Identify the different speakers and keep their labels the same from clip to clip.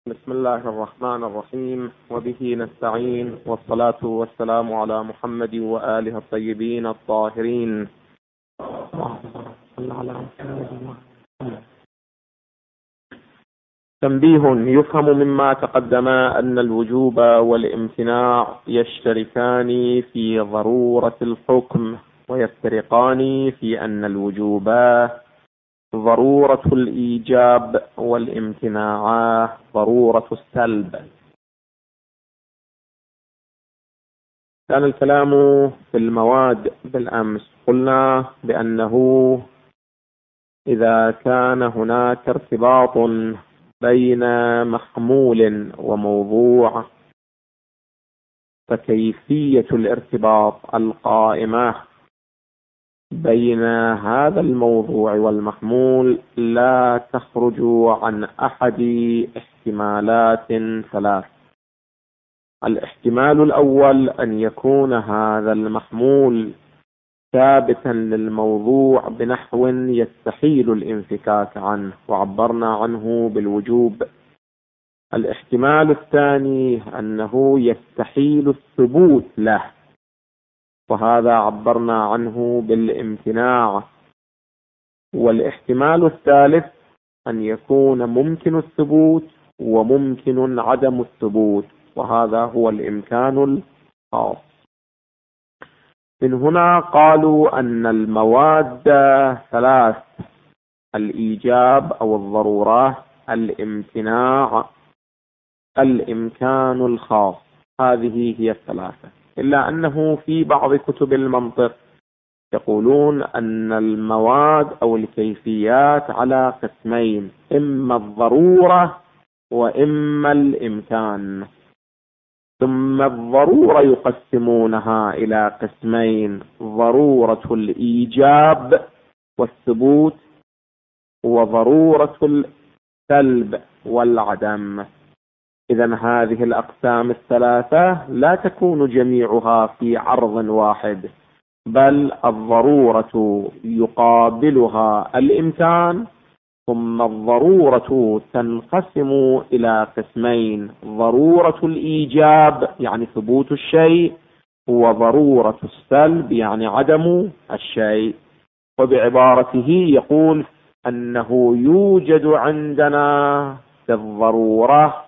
Speaker 1: بسم الله الرحمن الرحيم، وبه نستعين، والصلاة والسلام على محمد وآله الطيبين الطاهرين. تنبيه: يفهم مما تقدم أن الوجوب والامتناع يشتركان في ضرورة الحكم، ويفترقان في أن الوجوب ضرورة الإيجاب والامتناع ضرورة السلب. كان الكلام في المواد بالأمس، قلنا بأنه إذا كان هناك ارتباط بين محمول وموضوع، فكيفية الارتباط القائمة بين هذا الموضوع والمحمول لا تخرج عن أحد احتمالات ثلاث. الاحتمال الأول أن يكون هذا المحمول ثابتا للموضوع بنحو يستحيل الانفكاك عنه، وعبرنا عنه بالوجوب. الاحتمال الثاني أنه يستحيل الثبوت له، وهذا عبرنا عنه بالامتناع. والاحتمال الثالث أن يكون ممكن الثبوت وممكن عدم الثبوت، وهذا هو الإمكان الخاص. من هنا قالوا أن المواد ثلاث: الإيجاب أو الضرورة، الامتناع، الإمكان الخاص. هذه هي الثلاثة، إلا أنه في بعض كتب المنطق يقولون أن المواد أو الكيفيات على قسمين: إما الضرورة وإما الإمكان. ثم الضرورة يقسمونها إلى قسمين: ضرورة الإيجاب والثبوت، وضرورة السلب والعدم. إذن هذه الأقسام الثلاثة لا تكون جميعها في عرض واحد، بل الضرورة يقابلها الإمكان، ثم الضرورة تنقسم إلى قسمين: ضرورة الإيجاب يعني ثبوت الشيء، وضرورة السلب يعني عدم الشيء. وبعبارته يقول أنه يوجد عندنا في الضرورة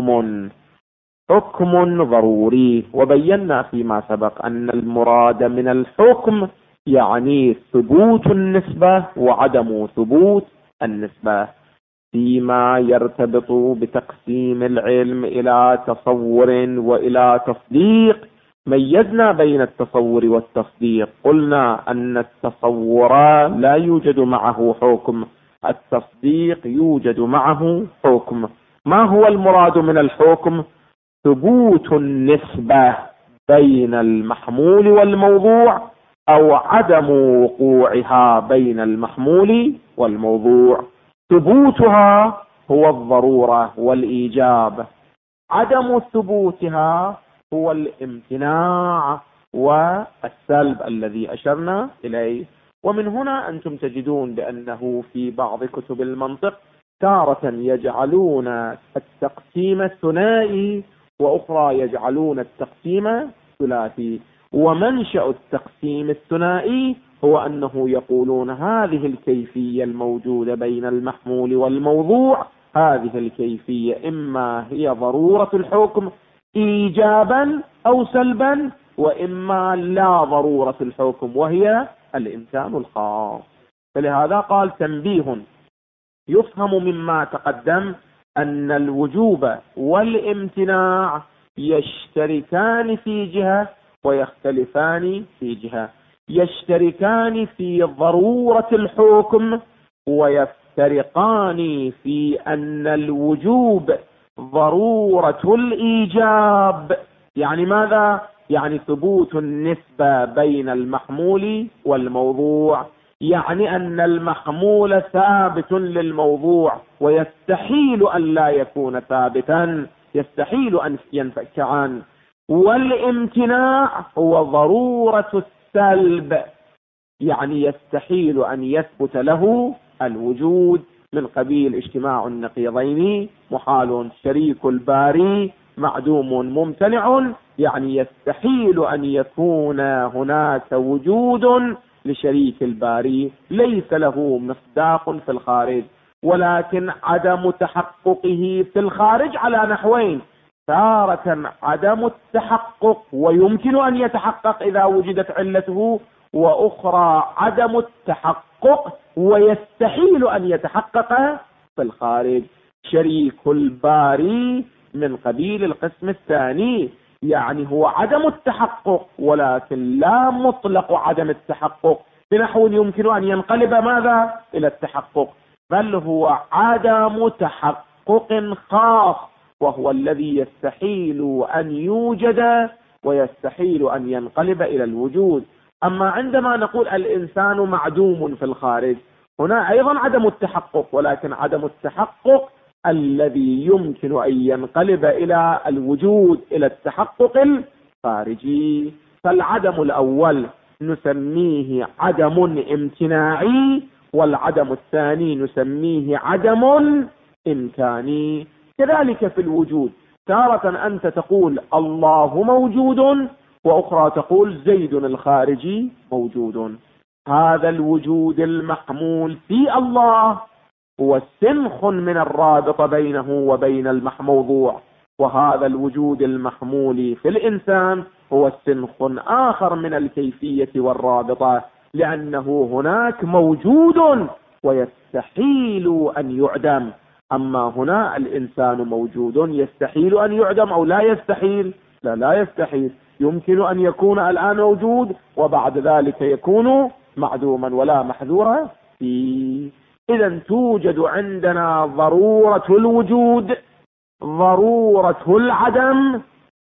Speaker 1: حكم ضروري، وبينا فيما سبق أن المراد من الحكم يعني ثبوت النسبة وعدم ثبوت النسبة. فيما يرتبط بتقسيم العلم إلى تصور وإلى تصديق، ميزنا بين التصور والتصديق. قلنا أن التصور لا يوجد معه حكم، التصديق يوجد معه حكم. ما هو المراد من الحكم؟ ثبوت النسبة بين المحمول والموضوع، أو عدم وقوعها بين المحمول والموضوع. ثبوتها هو الضرورة والإيجاب، عدم ثبوتها هو الامتناع والسلب الذي أشرنا إليه. ومن هنا أنتم تجدون بأنه في بعض كتب المنطق تارة يجعلون التقسيم الثنائي، وأخرى يجعلون التقسيم الثلاثي. ومنشأ التقسيم الثنائي هو أنه يقولون هذه الكيفية الموجودة بين المحمول والموضوع، هذه الكيفية إما هي ضرورة الحكم إيجابا أو سلبا، وإما لا ضرورة الحكم وهي الإمكان الخاص. فلهذا قال: تنبيه: يفهم مما تقدم أن الوجوب والامتناع يشتركان في جهة ويختلفان في جهة. يشتركان في ضرورة الحكم، ويفترقان في أن الوجوب ضرورة الإيجاب. يعني ماذا؟ يعني ثبوت النسبة بين المحمول والموضوع، يعني أن المحمول ثابت للموضوع، ويستحيل أن لا يكون ثابتا، يستحيل أن ينفك عنه. والامتناع هو ضرورة السلب، يعني يستحيل أن يثبت له الوجود، من قبيل اجتماع النقيضين محال. شريك الباري معدوم ممتنع، يعني يستحيل أن يكون هناك وجود لشريك الباري، ليس له مصداق في الخارج. ولكن عدم تحققه في الخارج على نحوين: تارة عدم التحقق ويمكن أن يتحقق إذا وجدت علته، وأخرى عدم التحقق ويستحيل أن يتحقق في الخارج. شريك الباري من قبيل القسم الثاني، يعني هو عدم التحقق ولكن لا مطلق عدم التحقق، بنحو يمكن أن ينقلب ماذا إلى التحقق، بل هو عدم تحقق خاص، وهو الذي يستحيل أن يوجد ويستحيل أن ينقلب إلى الوجود. أما عندما نقول الإنسان معدوم في الخارج، هنا أيضا عدم التحقق، ولكن عدم التحقق الذي يمكن أن ينقلب إلى الوجود، إلى التحقق الخارجي. فالعدم الأول نسميه عدم امتناعي، والعدم الثاني نسميه عدم إمكاني. كذلك في الوجود، تارة أنت تقول الله موجود، وأخرى تقول زيد الخارجي موجود. هذا الوجود المحمول في الله هو سنخ من الرابط بينه وبين الموضوع، وهذا الوجود المحمول في الإنسان هو سنخ آخر من الكيفية والرابطة، لأنه هناك موجود ويستحيل أن يعدم. أما هنا الإنسان موجود يستحيل أن يعدم أو لا يستحيل؟ لا يستحيل، يمكن أن يكون الآن موجود وبعد ذلك يكون معدوما ولا محذور فيه. إذا توجد عندنا ضرورة الوجود، ضرورة العدم،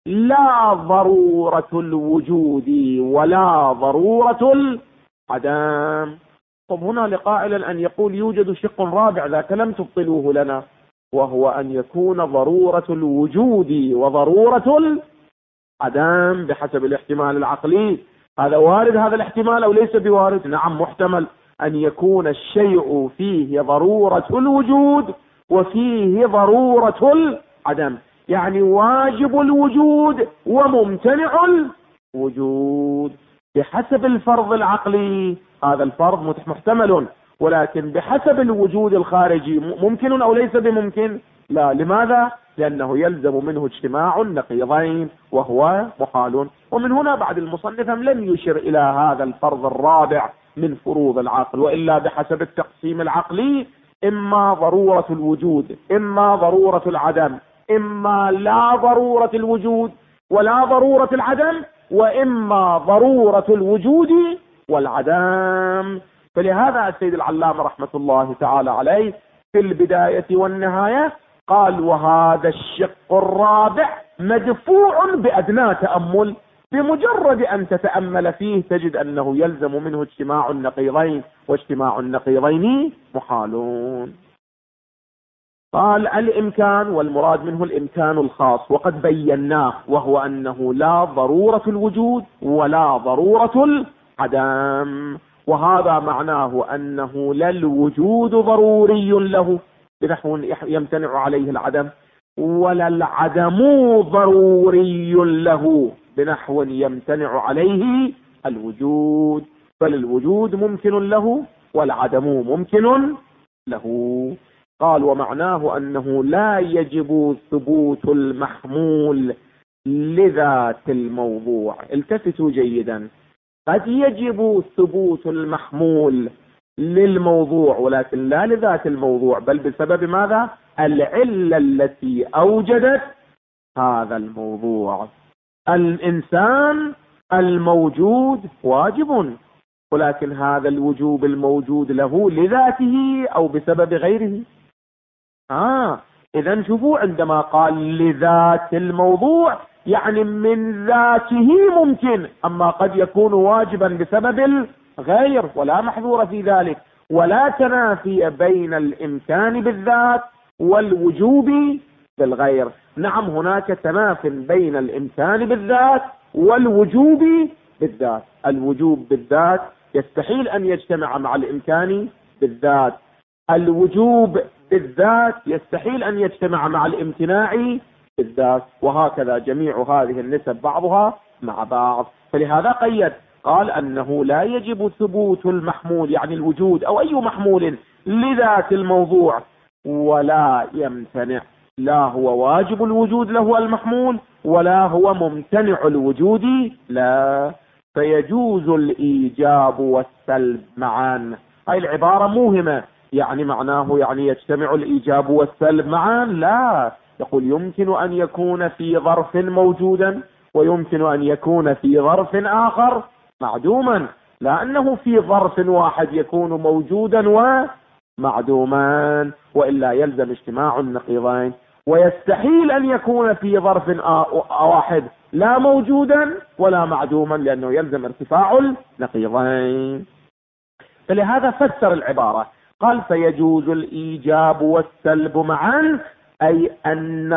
Speaker 1: لا ضرورة الوجود ولا ضرورة العدم. طب هنا لقائل أن يقول يوجد شق رابع، ذاك لم تبطلوه لنا، وهو أن يكون ضرورة الوجود وضرورة العدم بحسب الاحتمال العقلي. هذا وارد هذا الاحتمال أو ليس بوارد؟ نعم محتمل أن يكون الشيء فيه ضرورة الوجود وفيه ضرورة العدم، يعني واجب الوجود وممتنع الوجود بحسب الفرض العقلي. هذا الفرض محتمل، ولكن بحسب الوجود الخارجي ممكن أو ليس بممكن؟ لا. لماذا؟ لأنه يلزم منه اجتماع النقيضين وهو محال. ومن هنا بعد المصنف لم يشر إلى هذا الفرض الرابع من فروض العقل، وإلا بحسب التقسيم العقلي إما ضرورة الوجود إما ضرورة العدم، إما لا ضرورة الوجود ولا ضرورة العدم، وإما ضرورة الوجود والعدم. فلهذا السيد العلامة رحمة الله تعالى عليه في البداية والنهاية قال: وهذا الشق الرابع مدفوع بأدنى تأمل، بمجرد أن تتأمل فيه تجد أنه يلزم منه اجتماع النقيضين، واجتماع النقيضين محالون. قال: الإمكان، والمراد منه الإمكان الخاص، وقد بيناه، وهو أنه لا ضرورة الوجود ولا ضرورة العدم. وهذا معناه أنه لا الوجود ضروري له بنحو يمتنع عليه العدم، ولا العدم ضروري له بنحو يمتنع عليه الوجود، بل الوجود ممكن له والعدم ممكن له. قال: ومعناه أنه لا يجب ثبوت المحمول لذات الموضوع. التفتوا جيدا، قد يجب ثبوت المحمول للموضوع ولكن لا لذات الموضوع، بل بسبب ماذا؟ العلة التي أوجدت هذا الموضوع. الإنسان الموجود واجب، ولكن هذا الوجوب الموجود له لذاته أو بسبب غيره. إذا شوفوا، عندما قال لذات الموضوع يعني من ذاته ممكن، أما قد يكون واجبا بسبب الغير ولا محذور في ذلك، ولا تنافي بين الإمكان بالذات والوجوب بالغير. نعم هناك تناف بين الإمكان بالذات والوجوب بالذات. الوجوب بالذات يستحيل أن يجتمع مع الإمكان بالذات، الوجوب بالذات يستحيل أن يجتمع مع الامتناع بالذات، وهكذا جميع هذه النسب بعضها مع بعض. فلهذا قيد قال أنه لا يجب ثبوت المحمول يعني الوجود أو أي محمول لذات الموضوع ولا يمتنع، لا هو واجب الوجود له المحمول ولا هو ممتنع الوجود لا، فيجوز الإيجاب والسلب معا. هاي العبارة موهمة، يعني معناه يعني يجتمع الإيجاب والسلب معا؟ لا، يقول يمكن أن يكون في ظرف موجودا ويمكن أن يكون في ظرف آخر معدوما، لا أنه في ظرف واحد يكون موجودا ومعدوما، وإلا يلزم اجتماع النقيضين. ويستحيل أن يكون في ظرف واحد لا موجودا ولا معدوما، لأنه يلزم ارتفاع النقيضين. فلهذا فسر العبارة قال فيجوز الإيجاب والسلب معا، أي أن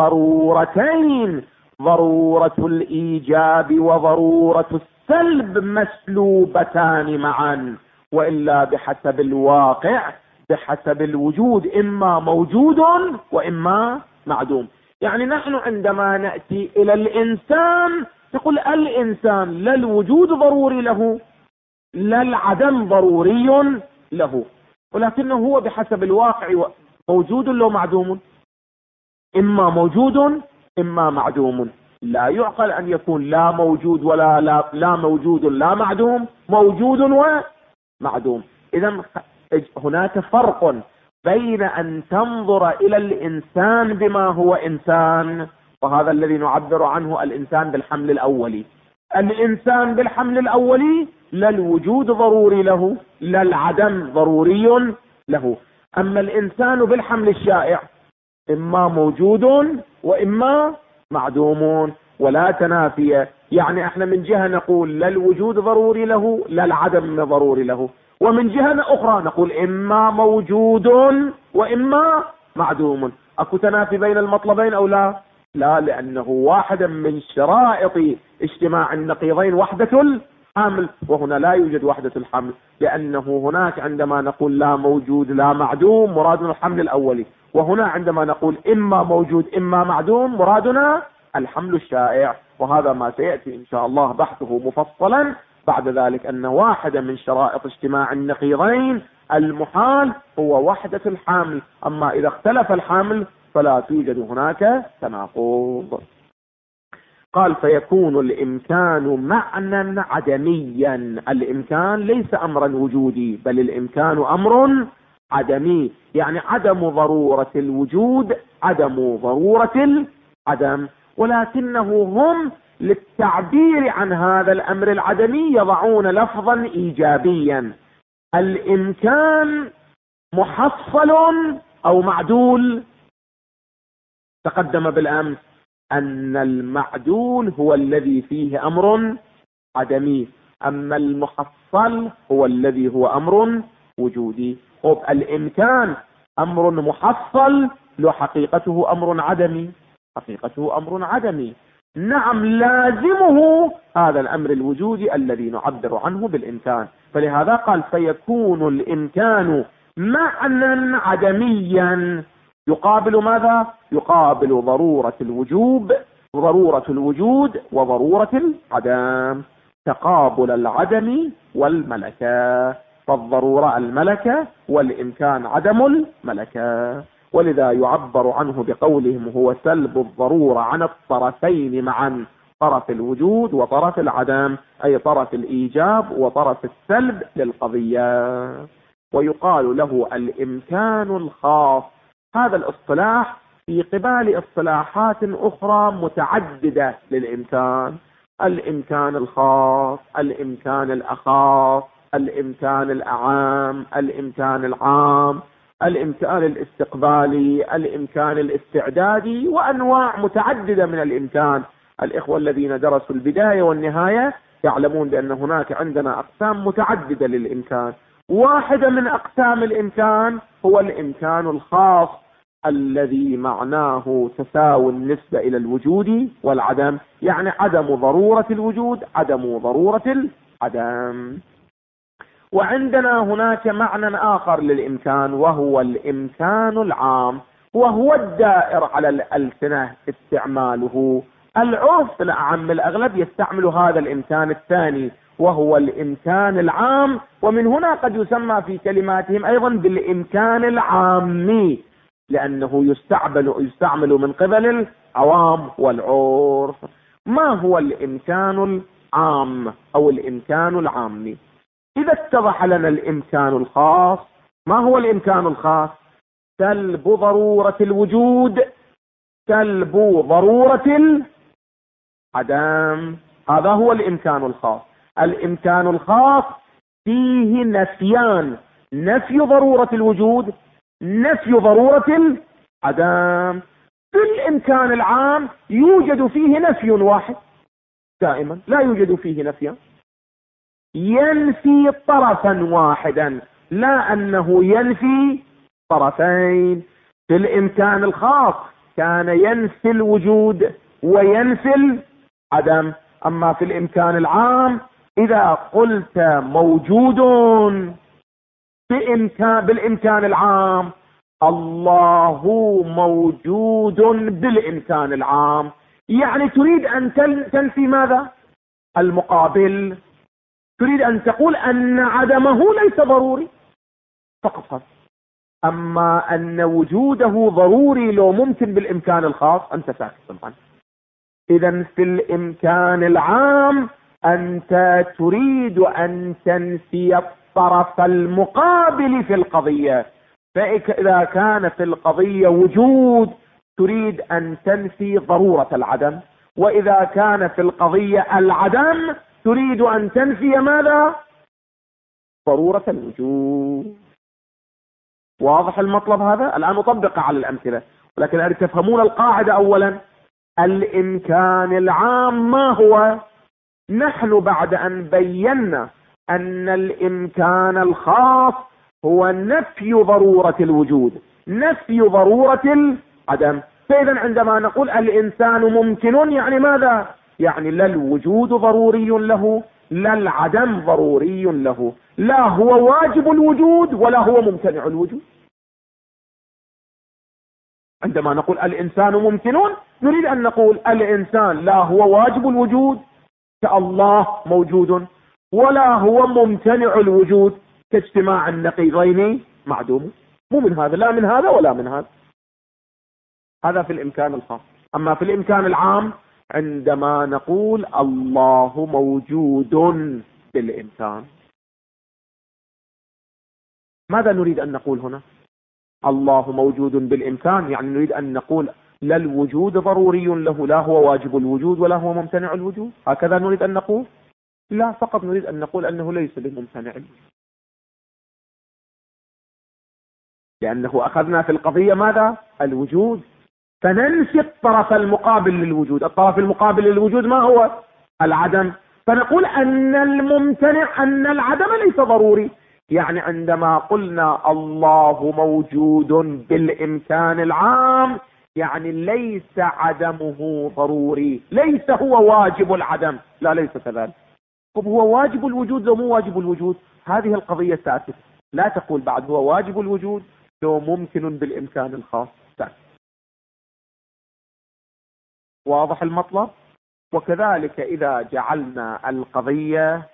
Speaker 1: الضرورتين ضرورة الإيجاب وضرورة السلب مسلوبتان معا، وإلا بحسب الواقع بحسب الوجود إما موجود وإما معدوم. يعني نحن عندما نأتي إلى الإنسان تقول الإنسان لا الوجود ضروري له لا العدم ضروري له، ولكنه هو بحسب الواقع موجود لو معدوم، إما موجود إما معدوم. لا يعقل أن يكون لا موجود ولا لا موجود لا معدوم، موجود ومعدوم. إذا هناك فرق بين أن تنظر إلى الإنسان بما هو إنسان، وهذا الذي نعبر عنه الإنسان بالحمل الأولي. الإنسان بالحمل الأولي لا الوجود ضروري له لا العدم ضروري له، أما الإنسان بالحمل الشائع إما موجود وإما معدوم ولا تنافي. يعني احنا من جهة نقول لا الوجود ضروري له لا العدم ضروري له، ومن جهة أخرى نقول إما موجود وإما معدوم. أكو تنافي بين المطلبين أو لا؟ لا، لأنه واحدا من شرائط اجتماع النقيضين وحدة الحمل، وهنا لا يوجد وحدة الحمل، لأنه هناك عندما نقول لا موجود لا معدوم مرادنا الحمل الأولي، وهنا عندما نقول إما موجود إما معدوم مرادنا الحمل الشائع. وهذا ما سيأتي إن شاء الله بحثه مفصلا بعد ذلك، أن واحدة من شرائط اجتماع النقيضين المحال هو وحدة الحمل، أما إذا اختلف الحمل فلا توجد هناك تناقض. قال فيكون الإمكان معنى عدميا. الإمكان ليس أمرا وجودي بل الإمكان أمر عدمي، يعني عدم ضرورة الوجود عدم ضرورة العدم، ولكنه هم للتعبير عن هذا الأمر العدمي يضعون لفظا إيجابيا. الإمكان محصل أو معدول؟ تقدم بالأمس أن المعدول هو الذي فيه أمر عدمي، أما المحصل هو الذي هو أمر وجودي. الإمكان أمر محصل له حقيقته أمر عدمي، حقيقته أمر عدمي. نعم لازمه هذا الأمر الوجودي الذي نعبر عنه بالإمكان. فلهذا قال فيكون الإمكان معنى عدميا يقابل ماذا؟ يقابل ضرورة الوجود وضرورة العدم، تقابل العدم والملكة، فالضرورة الملكة والإمكان عدم الملكة. ولذا يعبر عنه بقولهم هو سلب الضرورة عن الطرفين معا، طرف الوجود وطرف العدم، أي طرف الإيجاب وطرف السلب للقضية. ويقال له الإمكان الخاص. هذا الاصطلاح في قبال اصطلاحات أخرى متعددة للإمكان: الإمكان الخاص، الإمكان الأخاص، الإمكان الأعام، الإمكان العام، الإمكان الاستقبالي، الإمكان الاستعدادي، وأنواع متعددة من الإمكان. الإخوة الذين درسوا البداية والنهاية يعلمون بأن هناك عندنا أقسام متعددة للإمكان. واحدة من أقسام الإمكان هو الإمكان الخاص الذي معناه تساوي النسبة إلى الوجود والعدم، يعني عدم ضرورة الوجود عدم ضرورة العدم. وعندنا هناك معنى آخر للإمكان، وهو الإمكان العام، وهو الدائر على الألسنة استعماله. العرف العام الأغلب يستعمل هذا الإمكان الثاني وهو الإمكان العام، ومن هنا قد يسمى في كلماتهم أيضا بالإمكان العامي، لأنه يستعمل من قبل العوام والعرف. ما هو الإمكان العام أو الإمكان العامي؟ إذا اتضح لنا الإمكان الخاص، ما هو الإمكان الخاص؟ سلب ضرورة الوجود، سلب ضرورة العدم، هذا هو الإمكان الخاص. الإمكان الخاص فيه نفيان: نفي ضرورة الوجود، نفي ضرورة العدم. في الإمكان العام يوجد فيه نفي واحد دائما، لا يوجد فيه نفيان، ينفي طرفا واحدا، لا أنه ينفي طرفين. في الإمكان الخاص كان ينفي الوجود وينفي العدم. أما في الإمكان العام إذا قلت موجود بالإمكان العام، الله موجود بالإمكان العام، يعني تريد أن تنفي ماذا؟ المقابل، تريد أن تقول أن عدمه ليس ضروري فقط. أما أن وجوده ضروري لو ممكن بالإمكان الخاص أنت ساكت طبعا. إذا في الإمكان العام أنت تريد أن تنفي الطرف المقابل في القضية، فإذا كان في القضية وجود تريد أن تنفي ضرورة العدم، وإذا كان في القضية العدم تريد أن تنفي ماذا؟ ضرورة الوجود. واضح المطلب هذا؟ الآن نطبق على الأمثلة، ولكن أن تفهمون القاعدة أولا. الإمكان العام ما هو؟ نحن بعد أن بينا أن الإمكان الخاص هو نفي ضرورة الوجود، نفي ضرورة العدم. فإذا عندما نقول الإنسان ممكن يعني ماذا؟ يعني لا الوجود ضروري له، لا العدم ضروري له، لا هو واجب الوجود ولا هو ممتنع الوجود. عندما نقول الإنسان ممكن نريد أن نقول الإنسان لا هو واجب الوجود كالله موجود، ولا هو ممتنع الوجود كاجتماع النقيضين معدوم. مو من هذا، لا من هذا ولا من هذا. هذا في الإمكان الخاص. أما في الإمكان العام عندما نقول الله موجود بالإمكان، ماذا نريد أن نقول هنا؟ الله موجود بالإمكان يعني نريد أن نقول لا الوجود ضروري له، لا هو واجب الوجود ولا هو ممتنع الوجود، هكذا نريد أن نقول؟ لا، فقط نريد أن نقول أنه ليس بممتنع الوجود، لأنه أخذنا في القضية ماذا؟ الوجود، فننفي الطرف المقابل للوجود. الطرف المقابل للوجود ما هو؟ العدم. فنقول أن الممتنع أن العدم ليس ضروري. يعني عندما قلنا الله موجود بالإمكان العام يعني ليس عدمه ضروري، ليس هو واجب العدم، لا ليس كذلك. طب هو واجب الوجود لو مو واجب الوجود؟ هذه القضية ساكت، لا تقول بعد هو واجب الوجود لو ممكن بالإمكان الخاص، ساكت. واضح المطلب؟ وكذلك إذا جعلنا القضية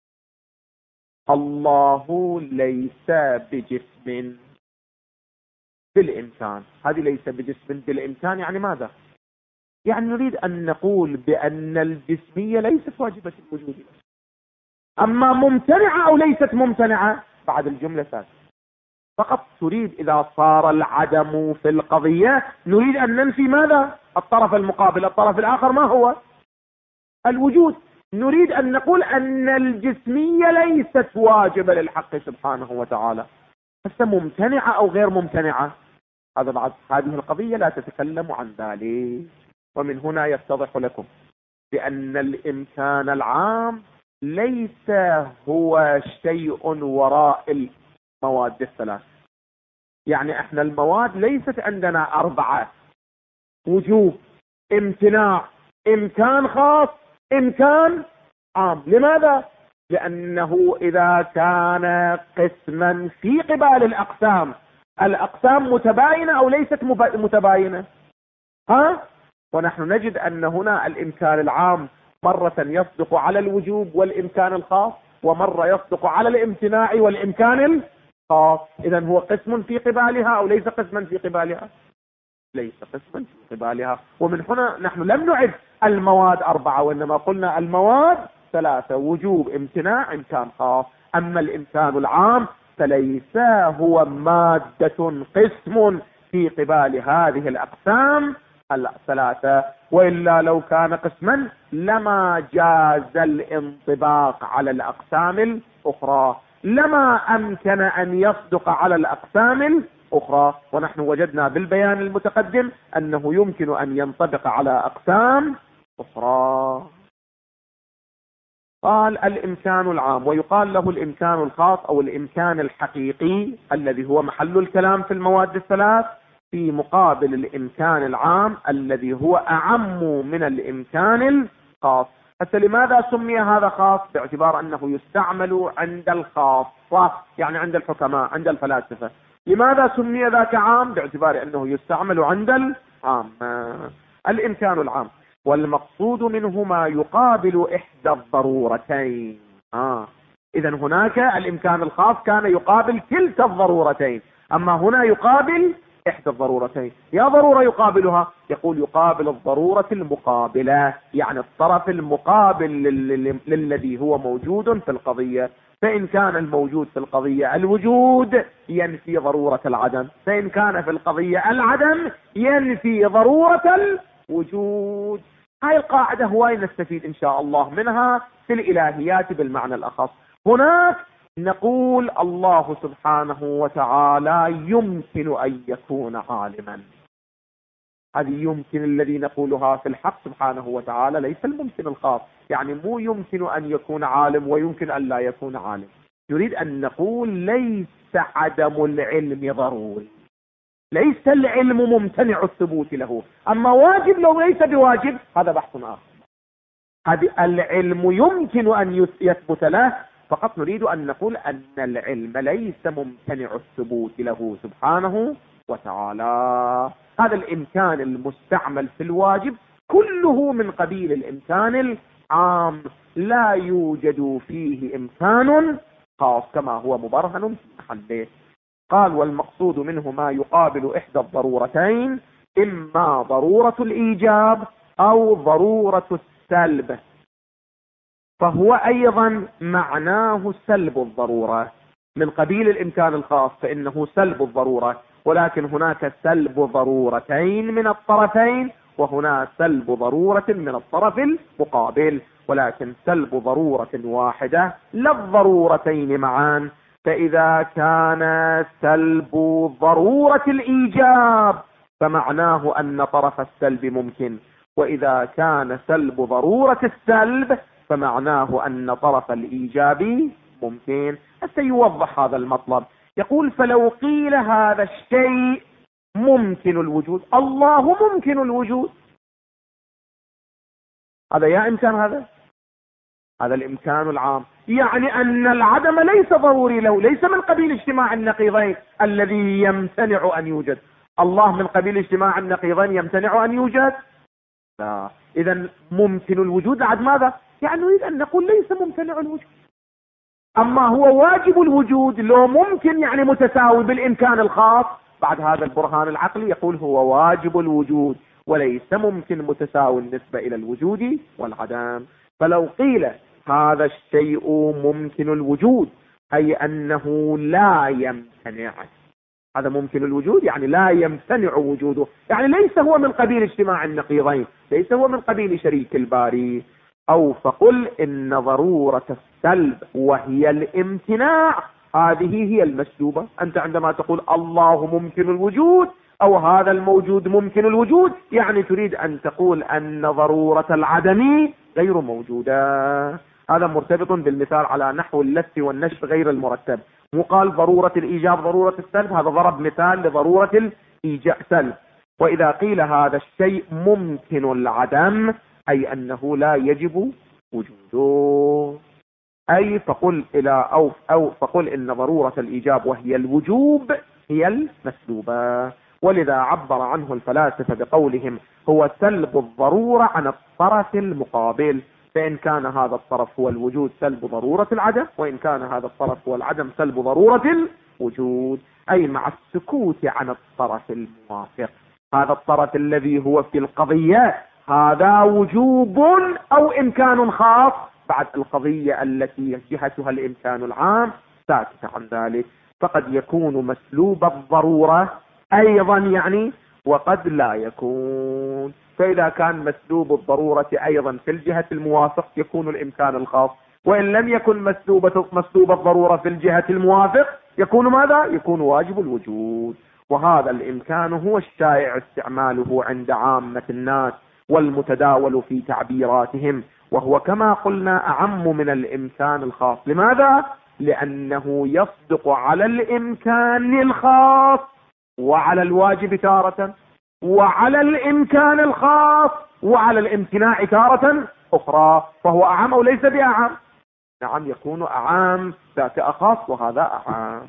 Speaker 1: الله ليس بجسم بالإمكان، هذه ليس بجسم بالإمكان يعني ماذا؟ يعني نريد أن نقول بأن الجسمية ليست واجبة الوجود، أما ممتنعة أو ليست ممتنعة بعد الجملة ثانية. فقط تريد إذا صار العدم في القضية نريد أن ننفي ماذا؟ الطرف المقابل، الطرف الآخر ما هو؟ الوجود. نريد أن نقول أن الجسمية ليست واجبة للحق سبحانه وتعالى، بس ممتنعة أو غير ممتنعة، هذا بعد هذه القضية لا تتكلم عن ذلك. ومن هنا يتضح لكم بأن الإمكان العام ليس هو شيء وراء المواد الثلاث. يعني احنا المواد ليست عندنا 4: وجوب، امتناع، إمكان خاص، إمكان عام. لماذا؟ لأنه إذا كان قسما في قبال الأقسام متباينة أو ليست متباينة؟ ونحن نجد أن هنا الإمكان العام مرة يصدق على الوجوب والإمكان الخاص، ومرة يصدق على الامتناع والإمكان الخاص. إذن هو قسم في قبالها أو ليس قسما في قبالها؟ ليس قسما في قبالها. ومن هنا نحن لم نعد المواد 4، وإنما قلنا المواد 3: وجوب، امتناع، إمكان خاص. أما الإمكان العام فليس هو مادة قسم في قبال هذه الأقسام 3، وإلا لو كان قسما لما جاز الانطباق على الأقسام الأخرى، لما أمكن أن يصدق على الأقسام الأخرى. ونحن وجدنا بالبيان المتقدم أنه يمكن أن ينطبق على أقسام أخرى. قال الإمكان العام، ويقال له الإمكان الخاص أو الإمكان الحقيقي الذي هو محل الكلام في المواد الثلاث، في مقابل الإمكان العام الذي هو أعم من الإمكان الخاص. حتى لماذا سمي هذا خاص؟ باعتبار أنه يستعمل عند الخاصة، يعني عند الحكماء، عند الفلاسفة. لماذا سمي ذاك عام؟ باعتبار أنه يستعمل عند العام. الإمكان العام والمقصود منه ما يقابل إحدى الضرورتين. إذن هناك الإمكان الخاص كان يقابل كلتا الضرورتين، أما هنا يقابل إحدى الضرورتين. يا ضرورة يقابلها؟ يقول يقابل الضرورة المقابلة، يعني الطرف المقابل للذي هو موجود في القضية. فإن كان الموجود في القضية الوجود ينفي ضرورة العدم، فإن كان في القضية العدم ينفي ضرورة الوجود. هاي القاعدة هواي نستفيد إن شاء الله منها في الإلهيات بالمعنى الأخص. هناك نقول الله سبحانه وتعالى يمكن أن يكون عالما. هذه يمكن الذي نقولها في الحق سبحانه وتعالى، ليس الممكن الخاص. يعني مو يمكن أن يكون عالم ويمكن أن لا يكون عالم. يريد أن نقول ليس عدم العلم ضروري، ليس العلم ممتنع الثبوت له، أما واجب لو ليس بواجب هذا بحث آخر. هذا العلم يمكن أن يثبت له، فقط نريد أن نقول أن العلم ليس ممتنع الثبوت له سبحانه وتعالى. هذا الإمكان المستعمل في الواجب كله من قبيل الإمكان العام، لا يوجد فيه إمكان خاص كما هو مبرهن في محله. قال والمقصود منه ما يقابل إحدى الضرورتين، إما ضرورة الإيجاب أو ضرورة السلب، فهو أيضا معناه سلب الضرورة. من قبيل الإمكان الخاص فإنه سلب الضرورة، ولكن هناك سلب ضرورتين من الطرفين، وهنا سلب ضرورة من الطرف المقابل، ولكن سلب ضرورة واحدة لا الضرورتين معا. فإذا كان سلب ضرورة الإيجاب فمعناه أن طرف السلب ممكن، وإذا كان سلب ضرورة السلب فمعناه أن طرف الإيجاب ممكن. حتى يوضح هذا المطلب يقول فلو قيل هذا الشيء ممكن الوجود، الله ممكن الوجود، هذا يا إمكان، هذا الإمكان العام، يعني أن العدم ليس ضروري له، ليس من قبيل اجتماع النقيضين الذي يمتنع أن يوجد. الله من قبيل اجتماع النقيضين يمتنع أن يوجد؟ لا. إذن ممكن الوجود عد ماذا؟ يعني نريد أن نقول ليس ممتنع الوجود. أما هو واجب الوجود لو ممكن يعني متساوي بالإمكان الخاص، بعد هذا البرهان العقلي يقول هو واجب الوجود وليس ممكن متساوي النسبة إلى الوجود والعدم. فلو قيل هذا الشيء ممكن الوجود أي أنه لا يمتنع، هذا ممكن الوجود يعني لا يمتنع وجوده، يعني ليس هو من قبيل اجتماع النقيضين، ليس هو من قبيل شريك الباري. أو فقل إن ضرورة السلب وهي الامتناع هذه هي المسلوبة. أنت عندما تقول الله ممكن الوجود أو هذا الموجود ممكن الوجود، يعني تريد أن تقول أن ضرورة العدم غير موجودة. هذا مرتبط بالمثال على نحو اللف والنشر غير المرتب. مو قال ضرورة الإيجاب ضرورة السلب، هذا ضرب مثال لضرورة الإيجاب سلب. وإذا قيل هذا الشيء ممكن العدم أي أنه لا يجب وجوده. أي فقل أو فقل إن ضرورة الإيجاب وهي الوجوب هي المسلوبة. ولذا عبر عنه الفلاسفة بقولهم هو سلب الضرورة عن الطرف المقابل، فإن كان هذا الطرف هو الوجود سلب ضرورة العدم، وإن كان هذا الطرف هو العدم سلب ضرورة الوجود، أي مع السكوت عن الطرف الموافق. هذا الطرف الذي هو في القضية هذا وجوب أو إمكان خاص بعد القضية التي جهتها الإمكان العام ساكتة عن ذلك، فقد يكون مسلوب الضرورة أيضا يعني وقد لا يكون. فإذا كان مسلوب الضرورة أيضا في الجهة الموافق يكون الإمكان الخاص، وإن لم يكن مسلوب الضرورة في الجهة الموافق يكون ماذا؟ يكون واجب الوجود. وهذا الإمكان هو الشائع استعماله عند عامة الناس والمتداول في تعبيراتهم، وهو كما قلنا أعم من الإمكان الخاص. لماذا؟ لأنه يصدق على الإمكان الخاص وعلى الواجب تارة، وعلى الإمكان الخاص وعلى الامتناع تارة أخرى، فهو أعم أو ليس بأعم؟ نعم يكون أعم، ذات أخص وهذا أعم،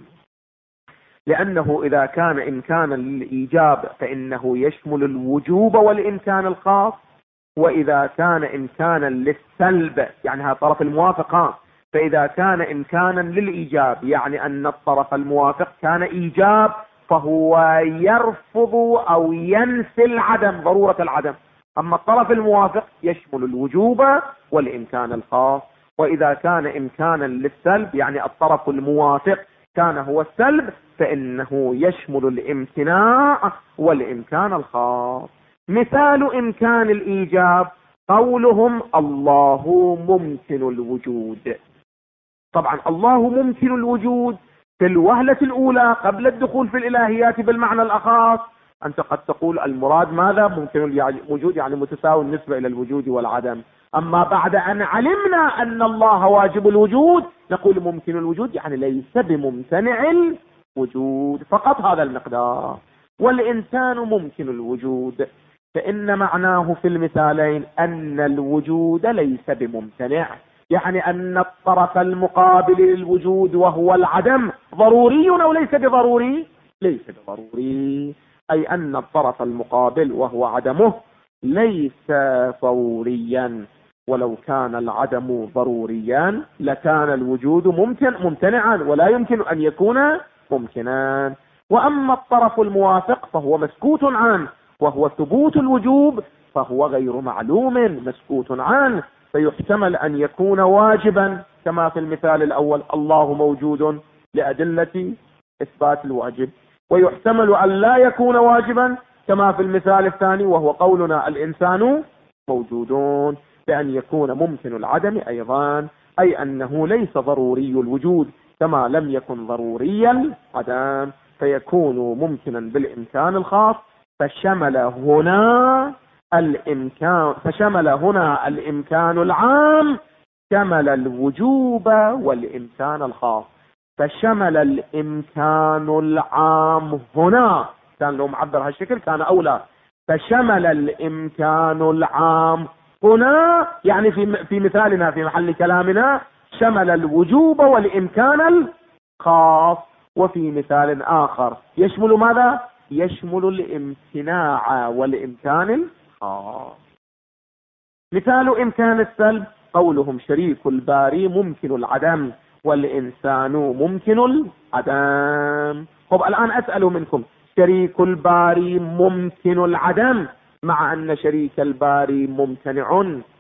Speaker 1: لأنه إذا كان إمكانا للإيجاب فإنه يشمل الوجوب والإمكان الخاص، وإذا كان إمكانا للسلب يعني هذا الطرف الموافق، فإذا كان إمكانا للإيجاب يعني أن الطرف الموافق كان إيجاب فهو يرفض أو ينفي العدم، ضرورة العدم. أما الطرف الموافق يشمل الوجوب والإمكان الخاص. وإذا كان إمكانا للسلب يعني الطرف الموافق كان هو السلب فإنه يشمل الامتناع والإمكان الخاص. مثال إمكان الإيجاب قولهم الله ممكن الوجود. طبعا الله ممكن الوجود في الوهلة الأولى قبل الدخول في الإلهيات بالمعنى الأخاص أنت قد تقول المراد ماذا؟ ممكن الوجود يعني متساوي النسبة إلى الوجود والعدم. أما بعد أن علمنا أن الله واجب الوجود نقول ممكن الوجود يعني ليس بممتنع الوجود، فقط هذا المقدار. والإنسان ممكن الوجود فإن معناه في المثالين أن الوجود ليس بممتنع، يعني أن الطرف المقابل للوجود وهو العدم ضروري أو ليس بضروري؟ ليس بضروري، أي أن الطرف المقابل وهو عدمه ليس ضروريا، ولو كان العدم ضروريا لكان الوجود ممتنعا ولا يمكن أن يكون ممكنا. وأما الطرف الموافق فهو مسكوت عنه وهو ثبوت الوجوب، فهو غير معلوم مسكوت عنه، فيحتمل أن يكون واجبا كما في المثال الأول الله موجود لأدلة إثبات الواجب، ويحتمل أن لا يكون واجبا كما في المثال الثاني وهو قولنا الإنسان موجودون، بأن يكون ممكن العدم أيضا، أي أنه ليس ضروري الوجود كما لم يكن ضروري العدم، فيكون ممكنا بالإمكان الخاص. فشمل هنا الإمكان العام شمل الوجوب والإمكان الخاص. فشمل الإمكان العام هنا، كان لو معبر هالشكل كان أولى. فشمل الإمكان العام هنا يعني في مثالنا في محل كلامنا شمل الوجوب والإمكان الخاص. وفي مثال آخر يشمل ماذا؟ يشمل الامتناع والإمكان الخاص. مثال إمكان السلب قولهم شريك الباري ممكن العدم والإنسان ممكن العدم. طب الآن أسأل منكم شريك الباري ممكن العدم مع أن شريك الباري ممتنع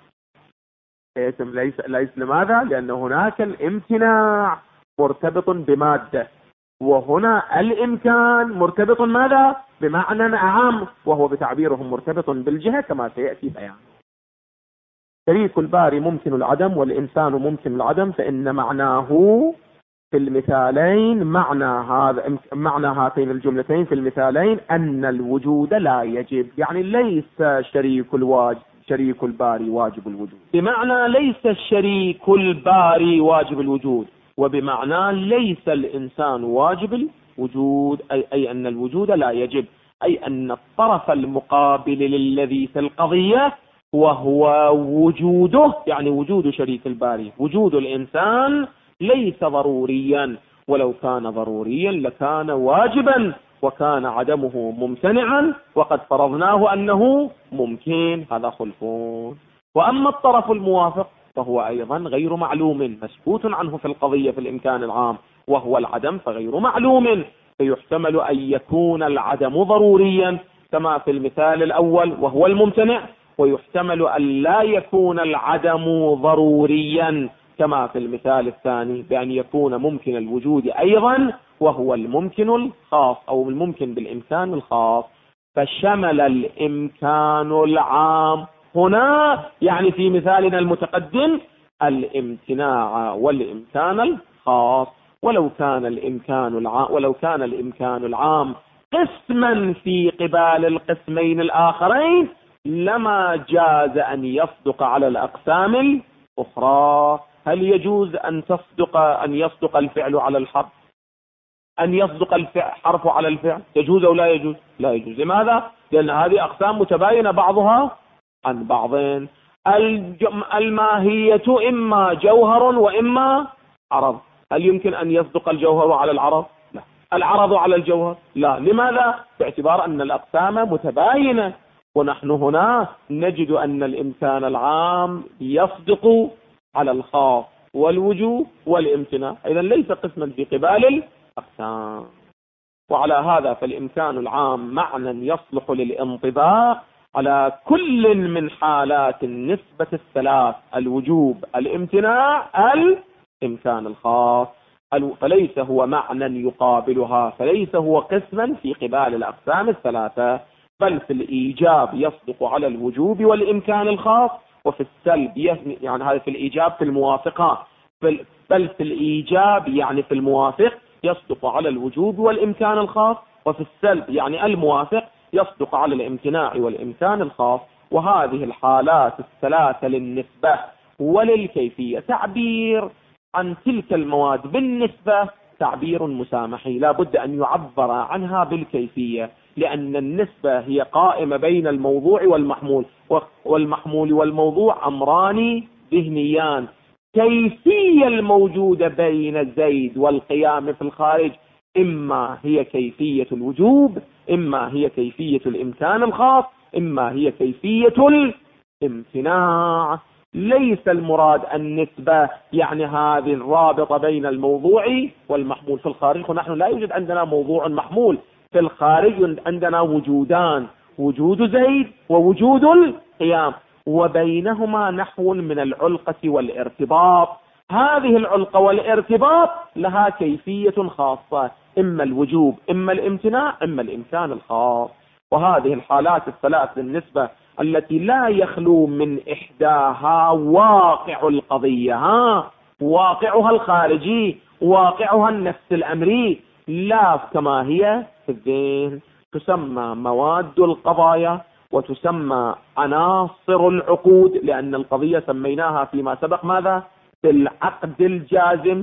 Speaker 1: ليس لماذا؟ لأن هناك الامتناع مرتبط بمادة، وهنا الإمكان مرتبط ماذا؟ بمعنى أعم وهو بتعبيرهم مرتبط بالجهة كما سيأتي بيان. شريك الباري ممكن العدم والإنسان ممكن العدم، فإن معناه في المثالين معنى هاتين الجملتين في المثالين أن الوجود لا يجب، يعني ليس شريك الباري واجب الوجود، بمعنى ليس الشريك الباري واجب الوجود، وبمعنى ليس الإنسان واجب الوجود، أي أن الوجود لا يجب، أي أن الطرف المقابل للذي في القضية وهو وجوده، يعني وجود شريك الباري، وجود الإنسان ليس ضروريا، ولو كان ضروريا لكان واجبا، وكان عدمه ممتنعا، وقد فرضناه أنه ممكن. هذا خلفون. وأما الطرف الموافق فهو أيضا غير معلوم، مسكوت عنه في القضية في الإمكان العام، وهو العدم، فغير معلوم، فيحتمل أن يكون العدم ضروريا كما في المثال الأول وهو الممتنع، ويحتمل أن لا يكون العدم ضروريا كما في المثال الثاني، بأن يكون ممكن الوجود أيضا وهو الممكن الخاص، أو الممكن بالإمكان الخاص. فشمل الإمكان العام هنا، يعني في مثالنا المتقدم، الامتناع والإمكان الخاص. ولو كان الإمكان العام قسما في قبال القسمين الآخرين لما جاز أن يصدق على الأقسام الأخرى. هل يجوز أن يصدق الفعل على الحرف؟ أن يصدق الحرف على الفعل يجوز أو لا يجوز؟ لا يجوز. لماذا؟ لأن هذه أقسام متباينة بعضها عن بعض. الماهية إما جوهر وإما عرض. هل يمكن أن يصدق الجوهر على العرض؟ لا. العرض على الجوهر؟ لا. لماذا؟ باعتبار أن الأقسام متباينة، ونحن هنا نجد أن الإمكان العام يصدق على الخاص والوجوب والامتناع، إذا ليس قسما في قبال الأقسام. وعلى هذا فالإمكان العام معنى يصلح للانطباق على كل من حالات النسبة الثلاث: الوجوب، الامتناع، الإمكان الخاص. فليس هو معنى يقابلها، فليس هو قسما في قبال الأقسام الثلاثة، بل في الإيجاب يصدق على الوجوب والإمكان الخاص، وفي السلب يعني هذا في الإيجاب في الموافقة، بل في الإيجاب يعني في الموافق يصدق على الوجوب والإمكان الخاص، وفي السلب يعني الموافق يصدق على الامتناع والإمكان الخاص. وهذه الحالات الثلاثة للنسبة وللكيفية تعبير عن تلك المواد بالنسبة تعبير مسامحي، لا بد أن يعبر عنها بالكيفية، لأن النسبة هي قائمة بين الموضوع والمحمول، والمحمول والموضوع أمران ذهنيان. كيفية الموجودة بين زيد والقيام في الخارج إما هي كيفية الوجوب، إما هي كيفية الإمكان الخاص، إما هي كيفية الامتناع. ليس المراد النسبة يعني هذه الرابطة بين الموضوع والمحمول في الخارج، ونحن لا يوجد عندنا موضوع محمول في الخارج، عندنا وجودان: وجود زيد ووجود القيام، وبينهما نحو من العلقة والارتباط. هذه العلقة والارتباط لها كيفية خاصة: إما الوجوب، إما الامتناع، إما الإمكان الخاص. وهذه الحالات الثلاث للنسبة التي لا يخلو من إحداها واقع القضية، واقعها الخارجي، واقعها النفس الأمري، لا كما هي في الذهن، تسمى مواد القضايا، وتسمى عناصر العقود، لأن القضية سميناها فيما سبق ماذا؟ بالعقد الجازم.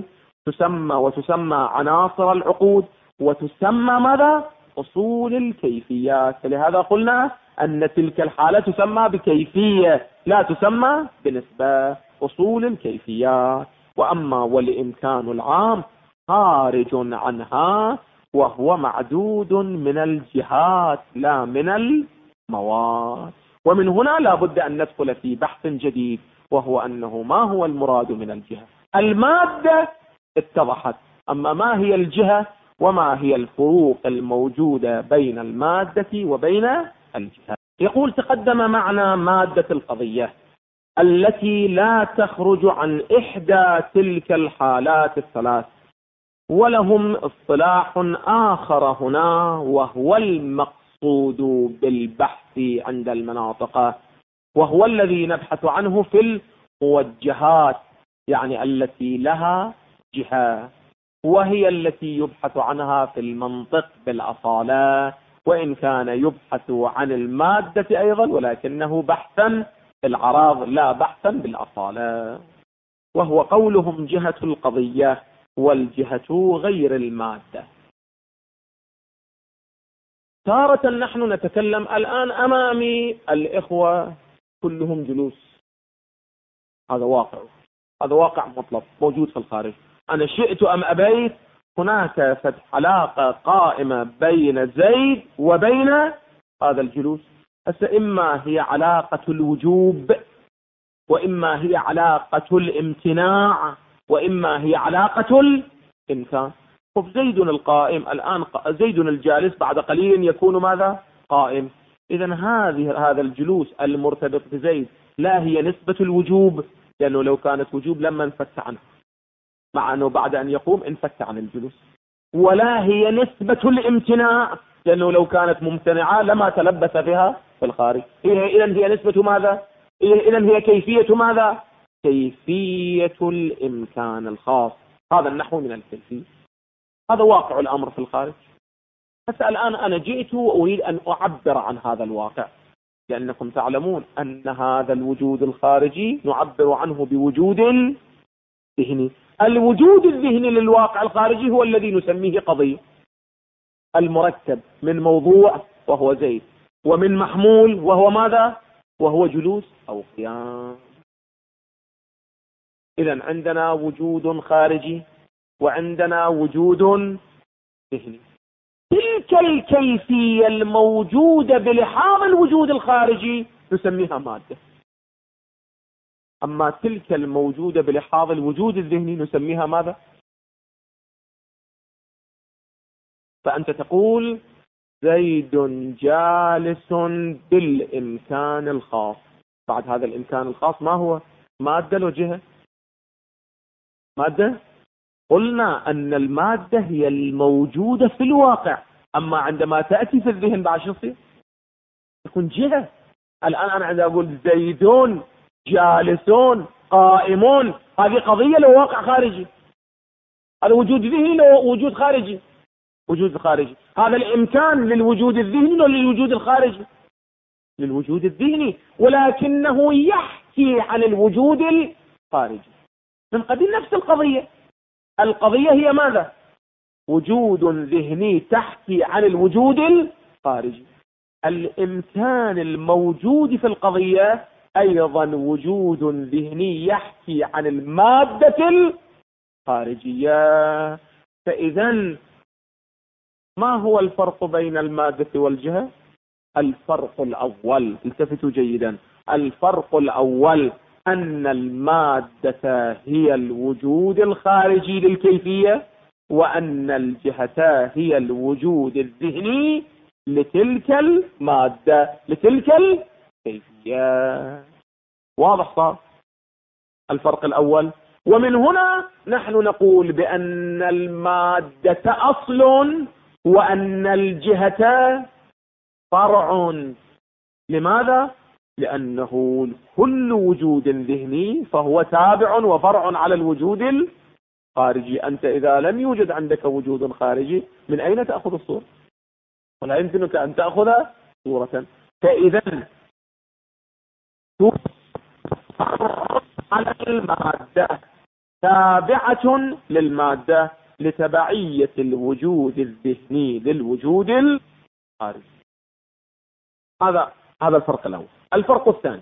Speaker 1: وتسمى عناصر العقود، وتسمى ماذا؟ أصول الكيفيات. فلهذا قلنا أن تلك الحالة تسمى بكيفية، لا تسمى بنسبة، أصول الكيفيات. وأما والإمكان العام خارج عنها، وهو معدود من الجهات لا من المواد. ومن هنا لا بد أن ندخل في بحث جديد، وهو أنه ما هو المراد من الجهة؟ المادة اتضحت، أما ما هي الجهة وما هي الفروق الموجودة بين المادة وبين الجهة؟ يقول: تقدم معنا مادة القضية التي لا تخرج عن إحدى تلك الحالات الثلاث، ولهم اصطلاح آخر هنا، وهو المقصود بالبحث عند المناطق، وهو الذي نبحث عنه في الموجهات، يعني التي لها جهة، وهي التي يبحث عنها في المنطق بالأصالة، وإن كان يبحث عن المادة أيضا، ولكنه بحثا بالعراض لا بحثا بالأصالة. وهو قولهم جهة القضية والجهة غير المادة. تارة نحن نتكلم الآن أمامي الإخوة كلهم جلوس. هذا واقع، هذا واقع مطلق موجود في الخارج. أنا شئت أم أبيت هناك علاقة قائمة بين زيد وبين هذا الجلوس. هسه إما هي علاقة الوجوب، وإما هي علاقة الامتناع، وإما هي علاقة الإمكان. طب زيد القائم الآن، زيد الجالس بعد قليل يكون ماذا؟ قائم. إذا هذا الجلوس المرتبط بزيد لا هي نسبة الوجوب، لأنه لو كانت وجوب لما انفك عنه، مع أنه بعد أن يقوم انفك عن الجلوس. ولا هي نسبة الامتناع، لأنه لو كانت ممتنعة لما تلبس بها في الخارج. إذن هي نسبة ماذا؟ إذن هي كيفية ماذا؟ كيفية الإمكان الخاص. هذا النحو من الكيفية. هذا واقع الأمر في الخارج. حتى الآن أنا جئت وأريد أن أعبر عن هذا الواقع، لأنكم تعلمون أن هذا الوجود الخارجي نعبر عنه بوجود ذهني. الوجود الذهني للواقع الخارجي هو الذي نسميه قضية، المركب من موضوع وهو زيد، ومن محمول وهو ماذا؟ وهو جلوس أو قيام. إذا عندنا وجود خارجي وعندنا وجود ذهني. تلك الكيفية الموجودة بلحاظ الوجود الخارجي نسميها مادة، أما تلك الموجودة بلحاظ الوجود الذهني نسميها ماذا؟ فأنت تقول زيد جالس بالإمكان الخاص. بعد هذا الإمكان الخاص ما هو؟ مادة لو جهة؟ مادة. قلنا أن المادة هي الموجودة في الواقع، أما عندما تأتي في الذهن بعد شو يصير؟ تكون جهة. الآن أنا عندما أقول زيدون جالسون قائمون، هذه قضية لو واقع خارجي. هذا وجود ذهني لو وجود خارجي. وجود خارجي. هذا الإمكان للوجود الذهني ولا للوجود الخارجي؟ للوجود الذهني، ولكنه يحكي عن الوجود الخارجي من قبيل نفس القضية. القضية هي ماذا؟ وجود ذهني تحكي عن الوجود الخارجي. الإمكان الموجود في القضية أيضا وجود ذهني يحكي عن المادة الخارجية. فإذا ما هو الفرق بين المادة والجهة؟ الفرق الأول، التفتوا جيدا، الفرق الأول أن المادة هي الوجود الخارجي للكيفية، وأن الجهة هي الوجود الذهني لتلك المادة، لتلك الكيفية. واضح صار الفرق الأول؟ ومن هنا نحن نقول بأن المادة أصل وأن الجهة فرع. لماذا؟ لأنه كل وجود ذهني فهو تابع وفرع على الوجود الخارجي. أنت إذا لم يوجد عندك وجود خارجي من أين تأخذ الصورة؟ ولا يمكنك أن تأخذ صورة. فإذا على المادة تابعة للمادة لتبعية الوجود الذهني للوجود الخارجي. هذا الفرق الأول. الفرق الثاني،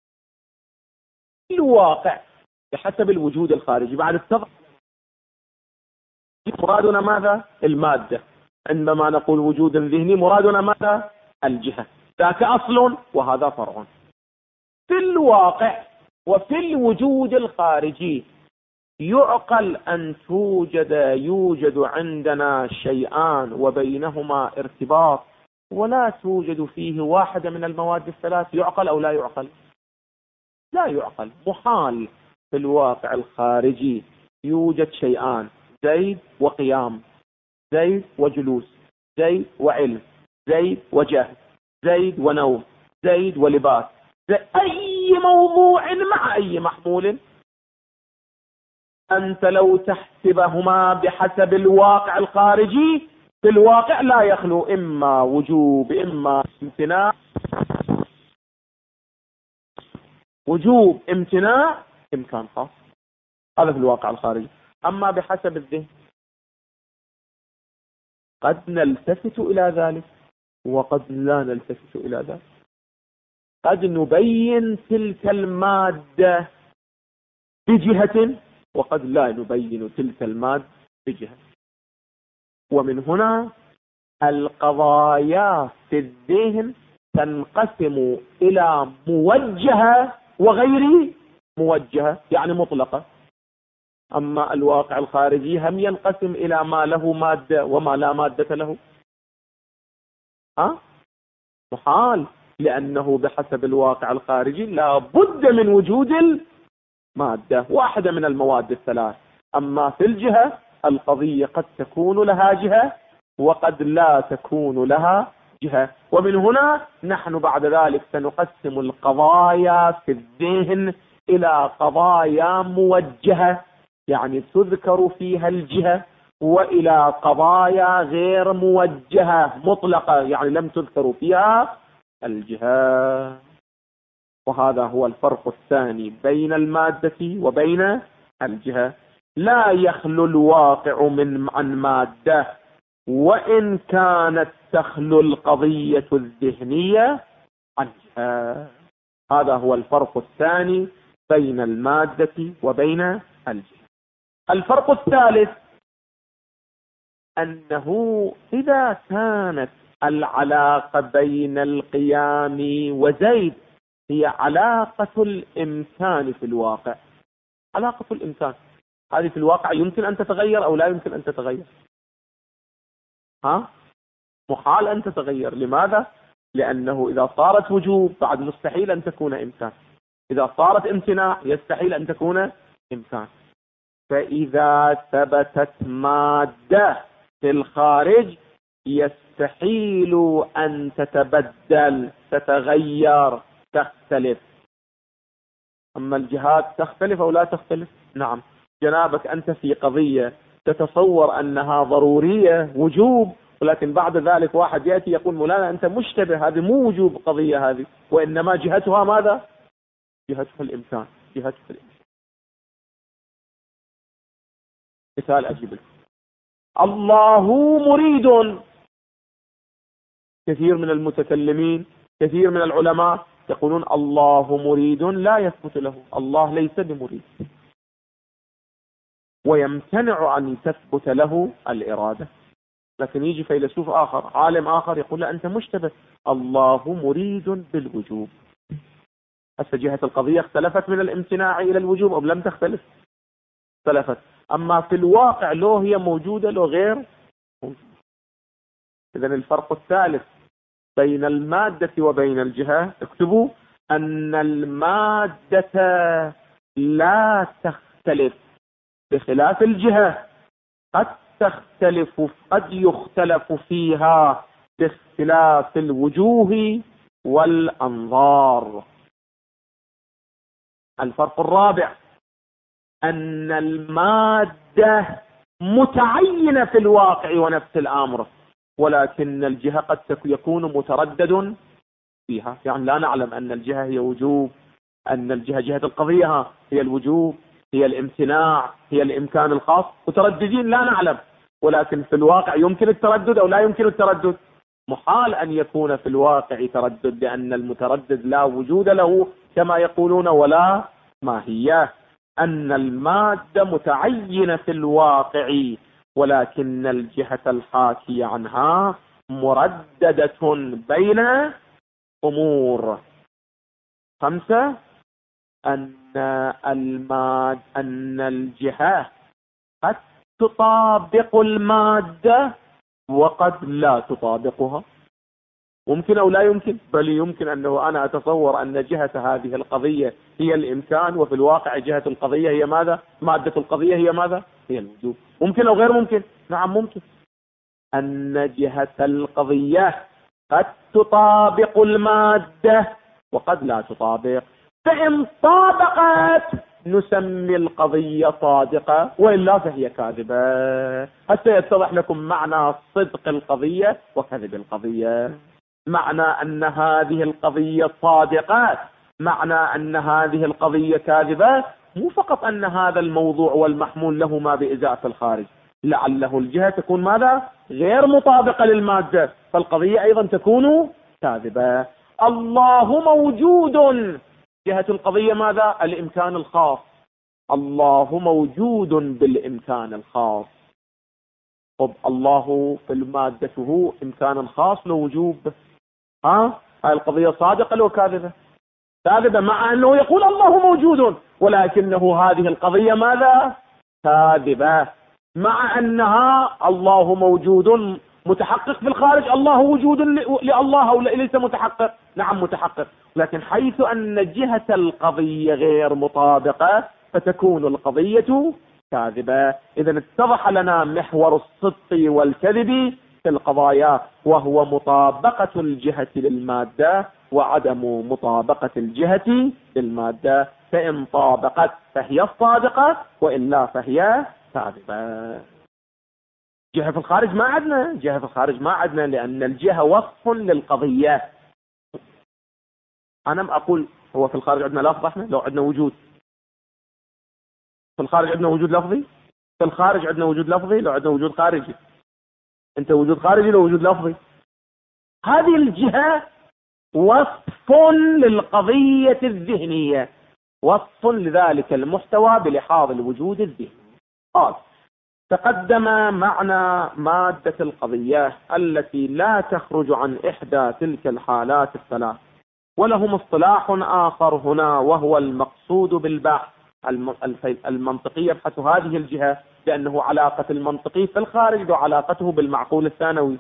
Speaker 1: الواقع بحسب الوجود الخارجي بعد التضع مرادنا ماذا؟ المادة. عندما نقول وجود ذهني مرادنا ماذا؟ الجهة. ذاك أصل وهذا فرع. في الواقع وفي الوجود الخارجي يعقل أن يوجد عندنا شيئان وبينهما ارتباط ولا توجد فيه واحدة من المواد الثلاث. يعقل أو لا يعقل؟ لا يعقل. محال في الواقع الخارجي يوجد شيئان، زيد وقيام، زيد وجلوس، زيد وعلم، زيد وجهل، زيد ونوم، زيد ولباس، أي موضوع مع أي محمول. أنت لو تحسبهما بحسب الواقع الخارجي في الواقع لا يخلو إما وجوب إما امتناع، وجوب امتناع إمكان خاص. هذا في الواقع الخارجي. أما بحسب الذهن قد نلتفت إلى ذلك وقد لا نلتفت إلى ذلك. قد نبين تلك المادة بجهة وقد لا نبين تلك المادة بجهة. ومن هنا القضايا في الذهن تنقسم إلى موجهة وغير موجهة، يعني مطلقة. أما الواقع الخارجي هم ينقسم إلى ما له مادة وما لا مادة له. محال، لأنه بحسب الواقع الخارجي لا بد من وجود المادة، واحدة من المواد الثلاث. أما في الجهة القضية قد تكون لها جهة وقد لا تكون لها جهة. ومن هنا نحن بعد ذلك سنقسم القضايا في الذهن إلى قضايا موجهة، يعني تذكر فيها الجهة، وإلى قضايا غير موجهة مطلقة، يعني لم تذكر فيها الجهة. وهذا هو الفرق الثاني بين المادة وبين الجهة. لا يخلو الواقع عن مادة، وإن كانت تخلو القضية الذهنية عن جهة. هذا هو الفرق الثاني بين المادة وبين الجهة. الفرق الثالث أنه إذا كانت العلاقة بين القيام وزيد هي علاقة الإمكان في الواقع، علاقة الإمكان هذه في الواقع يمكن أن تتغير أو لا يمكن أن تتغير؟ محال أن تتغير. لماذا؟ لأنه إذا صارت وجوب بعد مستحيل أن تكون إمكان، إذا صارت امتناع يستحيل أن تكون إمكان. فإذا ثبتت مادة في الخارج يستحيل أن تتبدل، تتغير، تختلف. أما الجهات تختلف أو لا تختلف؟ نعم. جنابك أنت في قضية تتصور أنها ضرورية وجوب، ولكن بعد ذلك واحد يأتي يقول مولانا أنت مشتبه، هذه مو وجوب قضية هذه، وإنما جهتها ماذا؟ جهتها الإمكان، جهتها الإمكان. مثال أجيب لك. الله مريد. كثير من المتكلمين، كثير من العلماء يقولون الله مريد لا يثبت له، الله ليس بمريد، ويمتنع أن تثبت له الإرادة. لكن يجي فيلسوف آخر، عالم آخر، يقول لا أنت مشتبه، الله مريد بالوجوب. هسه جهة القضية اختلفت من الامتناع إلى الوجوب أو لم تختلف؟ اختلفت. أما في الواقع لو هي موجودة لو غير موجودة. إذن الفرق الثالث بين المادة وبين الجهة، اكتبوا أن المادة لا تختلف بخلاف الجهة، قد تختلف، قد يختلف فيها باختلاف الوجوه والأنظار. الفرق الرابع أن المادة متعينة في الواقع ونفس الأمر، ولكن الجهة قد يكون متردد فيها. يعني لا نعلم أن الجهة هي وجوب، أن الجهة جهة القضية هي الوجوب، هي الامتناع، هي الإمكان الخاص، مترددين لا نعلم. ولكن في الواقع يمكن التردد أو لا يمكن التردد؟ محال أن يكون في الواقع تردد، لأن المتردد لا وجود له كما يقولون ولا ماهية. أن المادة متعينة في الواقع، ولكن الجهة الحاكية عنها مرددة بين أمور. 5 أن الجهة قد تطابق المادة وقد لا تطابقها. ممكن أو لا يمكن؟ بل يمكن. أنه أنا أتصور أن جهة هذه القضية هي الإمكان، وفي الواقع جهة القضية هي ماذا؟ مادة القضية هي ماذا؟ هي الوجوب. ممكن أو غير ممكن؟ نعم ممكن. أن جهة القضية قد تطابق المادة وقد لا تطابق، فإن طابقت نسمي القضية صادقة، وإلا فهي كاذبة. حتى يتضح لكم معنى صدق القضية وكذب القضية. معنى أن هذه القضية صادقة، معنى أن هذه القضية كاذبة، مو فقط أن هذا الموضوع والمحمول له ما بإزاء في الخارج، لعله الجهة تكون ماذا؟ غير مطابقة للمادة، فالقضية أيضا تكون كاذبة. الله موجود. جهة القضية ماذا؟ الإمكان الخاص. الله موجود بالإمكان الخاص. طب الله في مادته إمكان خاص لو وجوب، هاي القضية صادقة لو كاذبة؟ كاذبة، مع أنه يقول الله موجود، ولكنه هذه القضية ماذا؟ كاذبة، مع أنها الله موجود متحقق في الخارج، الله وجود لله أو ليس متحقق؟ نعم متحقق، لكن حيث أن جهة القضية غير مطابقة فتكون القضية كاذبة. إذا اتضح لنا محور الصدق والكذب في القضايا، وهو مطابقة الجهة للمادة وعدم مطابقة الجهة للمادة، فإن طابقت فهي الصادقة وإلا فهي كاذبة. جهة في الخارج ما عندنا، جهة في الخارج ما عندنا، لأن الجهة وصف للقضية. أنا ما أقول هو في الخارج عندنا لفظ، احنا لو عندنا وجود في الخارج عندنا وجود لفظي، في الخارج عندنا وجود لفظي لو عندنا وجود خارجي، انت وجود خارجي لو وجود لفظي. هذه الجهة وصف للقضية الذهنية، وصف لذلك المحتوى بلحاظ الوجود الذهني. تقدم معنا مادة القضية التي لا تخرج عن إحدى تلك الحالات الثلاث، ولهم اصطلاح آخر هنا وهو المقصود بالبحث. المنطقي يبحث هذه الجهة لأنه علاقة المنطقي في الخارج وعلاقته بالمعقول الثانوي،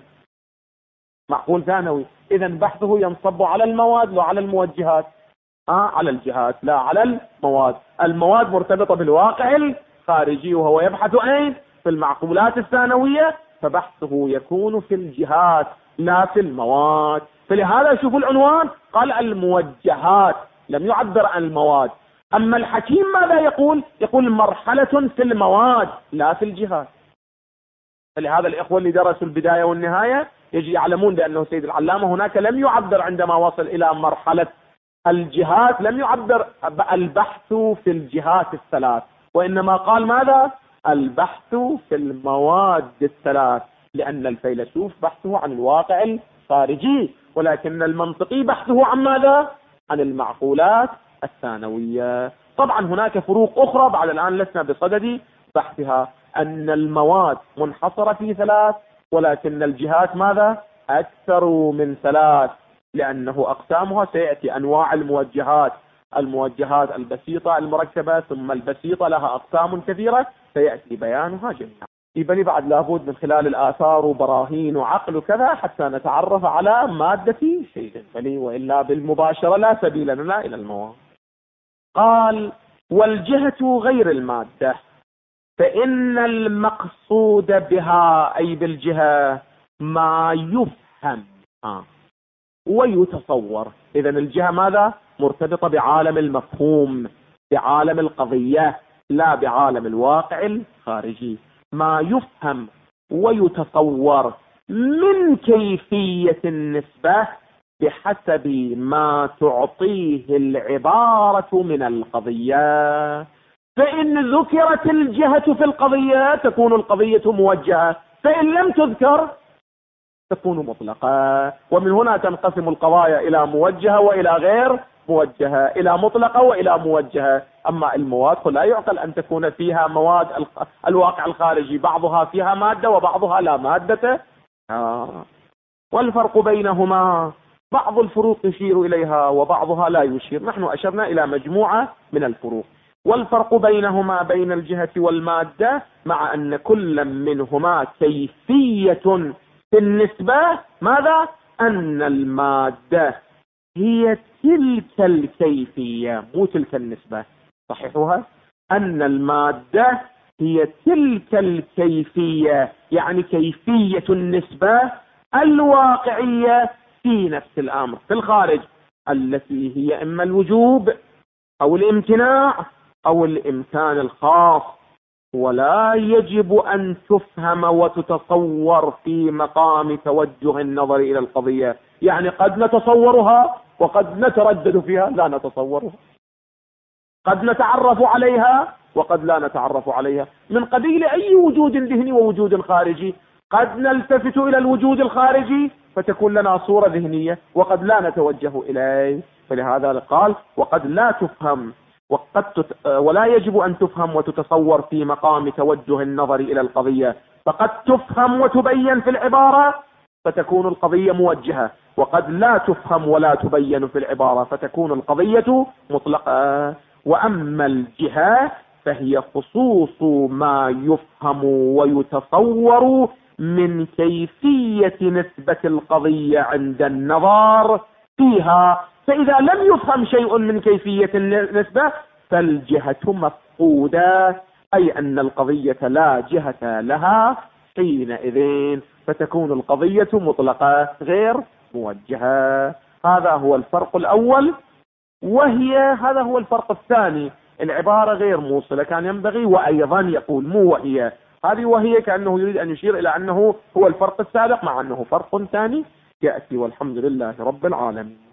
Speaker 1: معقول ثانوي، إذا بحثه ينصب على المواد لا على الموجهات، على الجهات لا على المواد. المواد مرتبطة بالواقع الخارجي وهو يبحث أين؟ في المعقولات الثانوية، فبحثه يكون في الجهات لا في المواد. فلهذا شوفوا العنوان قال الموجهات، لم يعبر عن المواد. أما الحكيم ماذا يقول؟ يقول مرحلة في المواد لا في الجهات. فلهذا الإخوة اللي درسوا البداية والنهاية يجي يعلمون بأنه سيد العلامة هناك لم يعبر عندما وصل إلى مرحلة الجهات، لم يعبر البحث في الجهات الثلاث، وإنما قال ماذا؟ البحث في المواد الثلاث، لأن الفيلسوف بحثه عن الواقع الخارجي، ولكن المنطقي بحثه عن ماذا؟ عن المعقولات الثانوية. طبعا هناك فروق أخرى بعد الآن لسنا بصدد بحثها، أن المواد منحصرة في ثلاث، ولكن الجهات ماذا؟ أكثر من ثلاث، لأنه أقسامها سيأتي أنواع الموجهات، الموجهات البسيطة المركبة، ثم البسيطة لها أقسام كثيرة سيأتي بيانها جميعا. يبني بعد لابد من خلال الآثار وبراهين وعقل وكذا حتى نتعرف على مادة شيء، وإلا بالمباشرة لا سبيل لنا إلى المواد. قال والجهة غير المادة، فإن المقصود بها أي بالجهة ما يفهم ويتصور. إذن الجهة ماذا؟ مرتبطة بعالم المفهوم، بعالم القضية، لا بعالم الواقع الخارجي. ما يفهم ويتصور من كيفية النسبة بحسب ما تعطيه العبارة من القضية. فإن ذكرت الجهة في القضية تكون القضية موجهة، فإن لم تذكر تكون مطلقة. ومن هنا تنقسم القضايا إلى موجهة وإلى غير موجهة، إلى مطلقة وإلى موجهة. أما المواد فلا يعقل أن تكون فيها مواد الواقع الخارجي بعضها فيها مادة وبعضها لا مادة. والفرق بينهما بعض الفروق يشير إليها وبعضها لا يشير، نحن أشرنا إلى مجموعة من الفروق. والفرق بينهما بين الجهة والمادة مع أن كل منهما كيفية في النسبة ماذا؟ أن المادة هي تلك الكيفية مو تلك النسبة، صحيحها؟ أن المادة هي تلك الكيفية، يعني كيفية النسبة الواقعية في نفس الأمر في الخارج، التي هي إما الوجوب أو الامتناع أو الإمكان الخاص، ولا يجب أن تفهم وتتصور في مقام توجه النظر إلى القضية. يعني قد نتصورها وقد نتردد فيها، لا نتصورها، قد نتعرف عليها وقد لا نتعرف عليها، من قبيل أي وجود ذهني ووجود خارجي. قد نلتفت إلى الوجود الخارجي فتكون لنا صورة ذهنية وقد لا نتوجه إليه. فلهذا قال وقد لا تفهم ولا يجب أن تفهم وتتصور في مقام توجه النظر إلى القضية، فقد تفهم وتبين في العبارة فتكون القضية موجهة، وقد لا تفهم ولا تبين في العبارة فتكون القضية مطلقة. وأما الجهة فهي خصوص ما يفهم ويتصور من كيفية نسبة القضية عند النظر فيها، فإذا لم يفهم شيء من كيفية النسبة فالجهة مفقودة، أي أن القضية لا جهة لها حينئذ، فتكون القضية مطلقة غير موجهة. هذا هو الفرق الأول. هذا هو الفرق الثاني، العبارة غير موصلة، كان ينبغي وأيضا يقول مو وهي. هذه وهي كأنه يريد أن يشير إلى أنه هو الفرق السابق، مع أنه فرق ثاني يأتي. والحمد لله رب العالمين.